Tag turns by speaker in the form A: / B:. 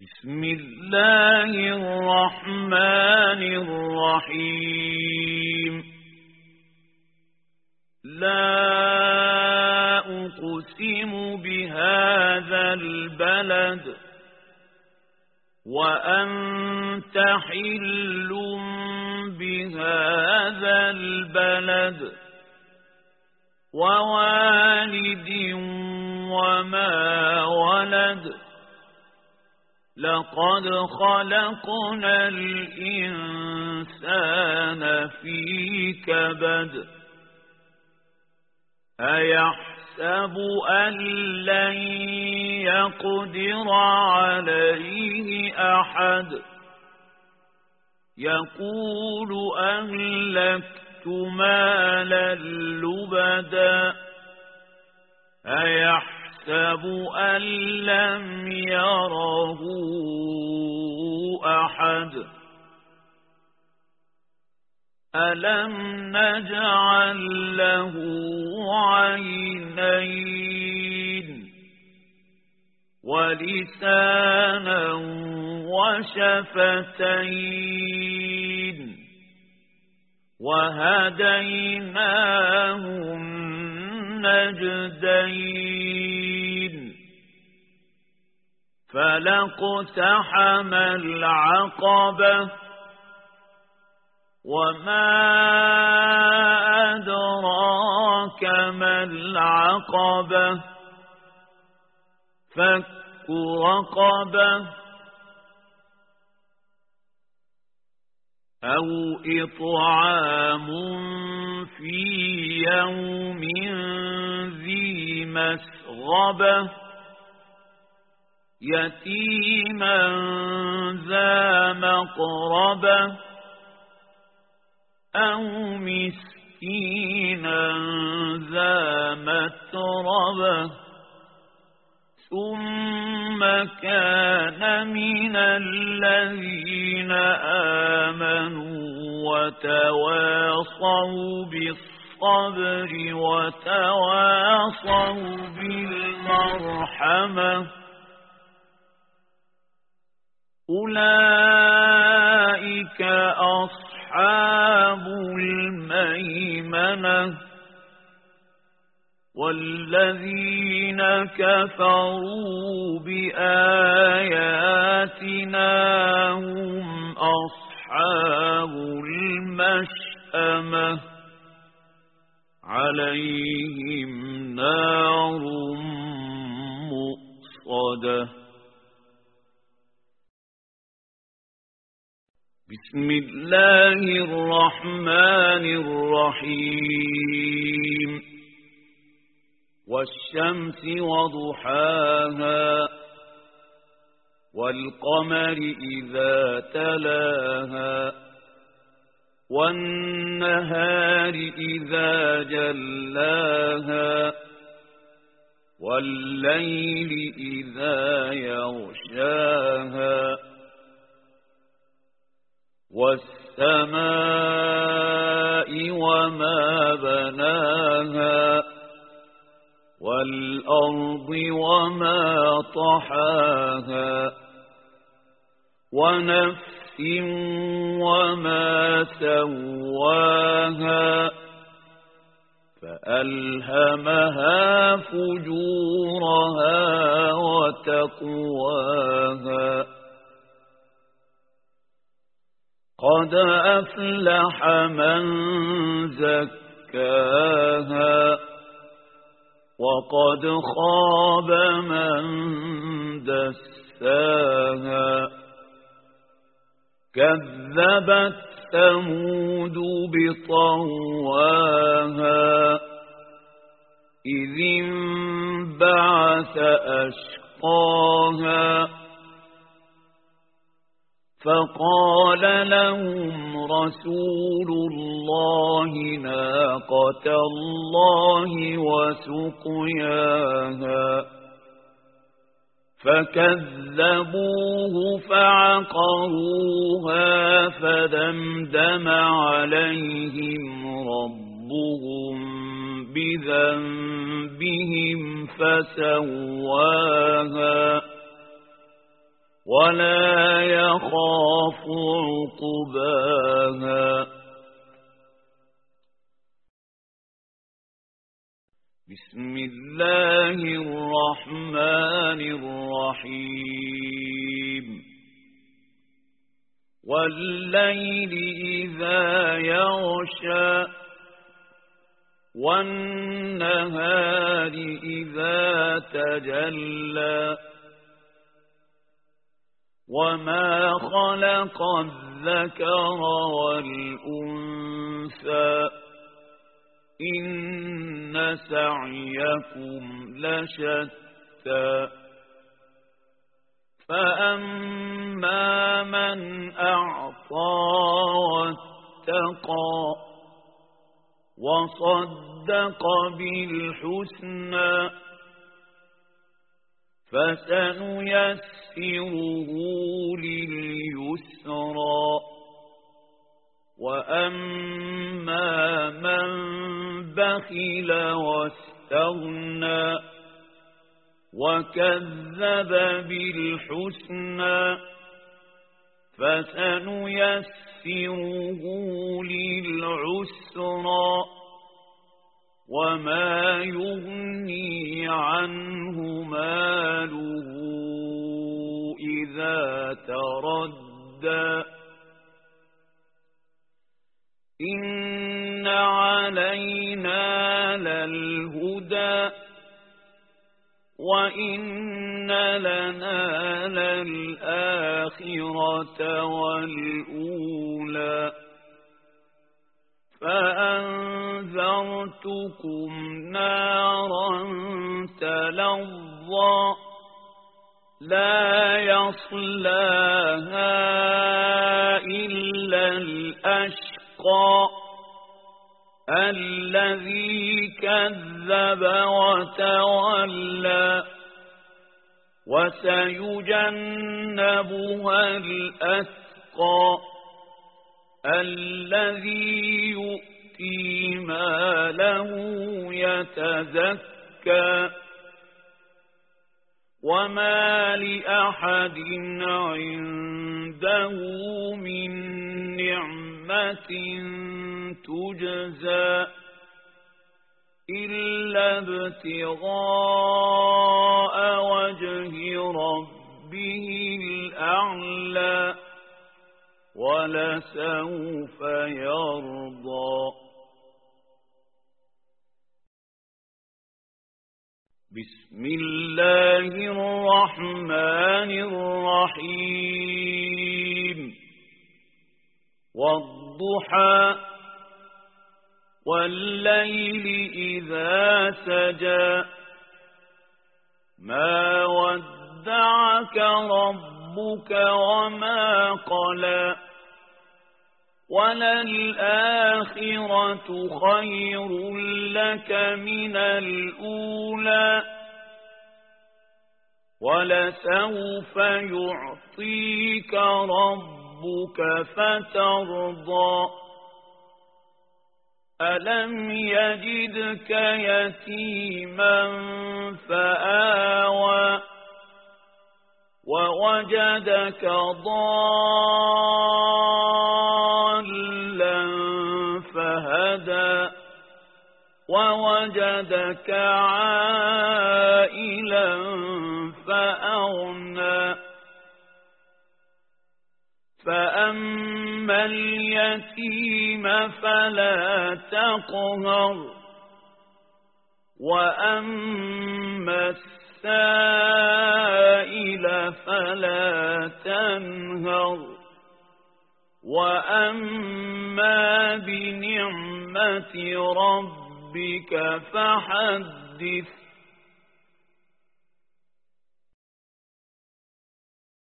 A: بسم الله الرحمن الرحيم لا أقسم بهذا البلد وأنت حل بهذا البلد ووالد وما ولد لقد خلقنا الإنسان في كبد أيحسب أن لن يقدر عليه أحد يقول أهلكت مالا لبدا أيحسب أن لم يره أحد ألم نجعل له عينين ولسانا وشفتين وهديناه النجدين فلاقتحم العقبة وما أدراك ما العقبة فك رقبة أو إطعام في يوم ذي مسغبة يتيما ذا مقربة أو مسكينا ذا متربة ثم كان من الذين آمنوا وتواصوا بالصبر وتواصوا بالمرحمة أولئك أصحاب الميمنة والذين كفروا بآياتنا هم أصحاب المشأمة عليهم نار مؤصدة بسم الله الرحمن الرحيم والشمس وضحاها والقمر إذا تلاها والنهار إذا جلاها والليل إذا يغشاها والسماء وما بناها والأرض وما طحاها ونفس وما سواها فألهمها فجورها وتقواها قد أفلح من زكاها وقد خاب من دساها كذبت ثمود بطغواها إذ انبعث أشقاها فقال لهم رسول الله ناقة الله وسقياها فكذبوه فعقروها فدمدم عليهم ربهم بذنبهم فسواها ولا يخاف عقباها. بسم الله الرحمن الرحيم. والليل إذا يغشى والنهار إذا تجلى وما خلق الذكر والأنثى إن سعيكم لشتى. فأما من أعطى واتقى وصدق بالحسنى فسنيسره لليسرى. وأما من بخل واستغنى وكذب بالحسنى فسنيسره للعسرى. وما يغني عنه ماله إذا تردى. إن علينا للهدى وإن لنا للآخرة والأولى. فأنذرتكم نارا تلظى لا يصلاها إلا الأشقى الذي كذب وتولى. وسيجنبها الأتقى الذي يؤتي ماله يتزكى. وما لأحد عنده من نعمة تجزى إلا ابتغاء وجه ربه الأعلى ولسوف يرضى. بسم الله الرحمن الرحيم. والضحى والليل إذا سجى ما ودعك ربك وما قلى وللآخرة خير لك من الأولى ولسوف يعطيك ربك فترضى. ألم يجدك يتيما فآوى ووجدك ضالا فهدى ووجدك عائلا فأغنى. فأما اليتيم فلا تقهر وأما السائل فلا تنهر وأما بنعمة ربك فحدث.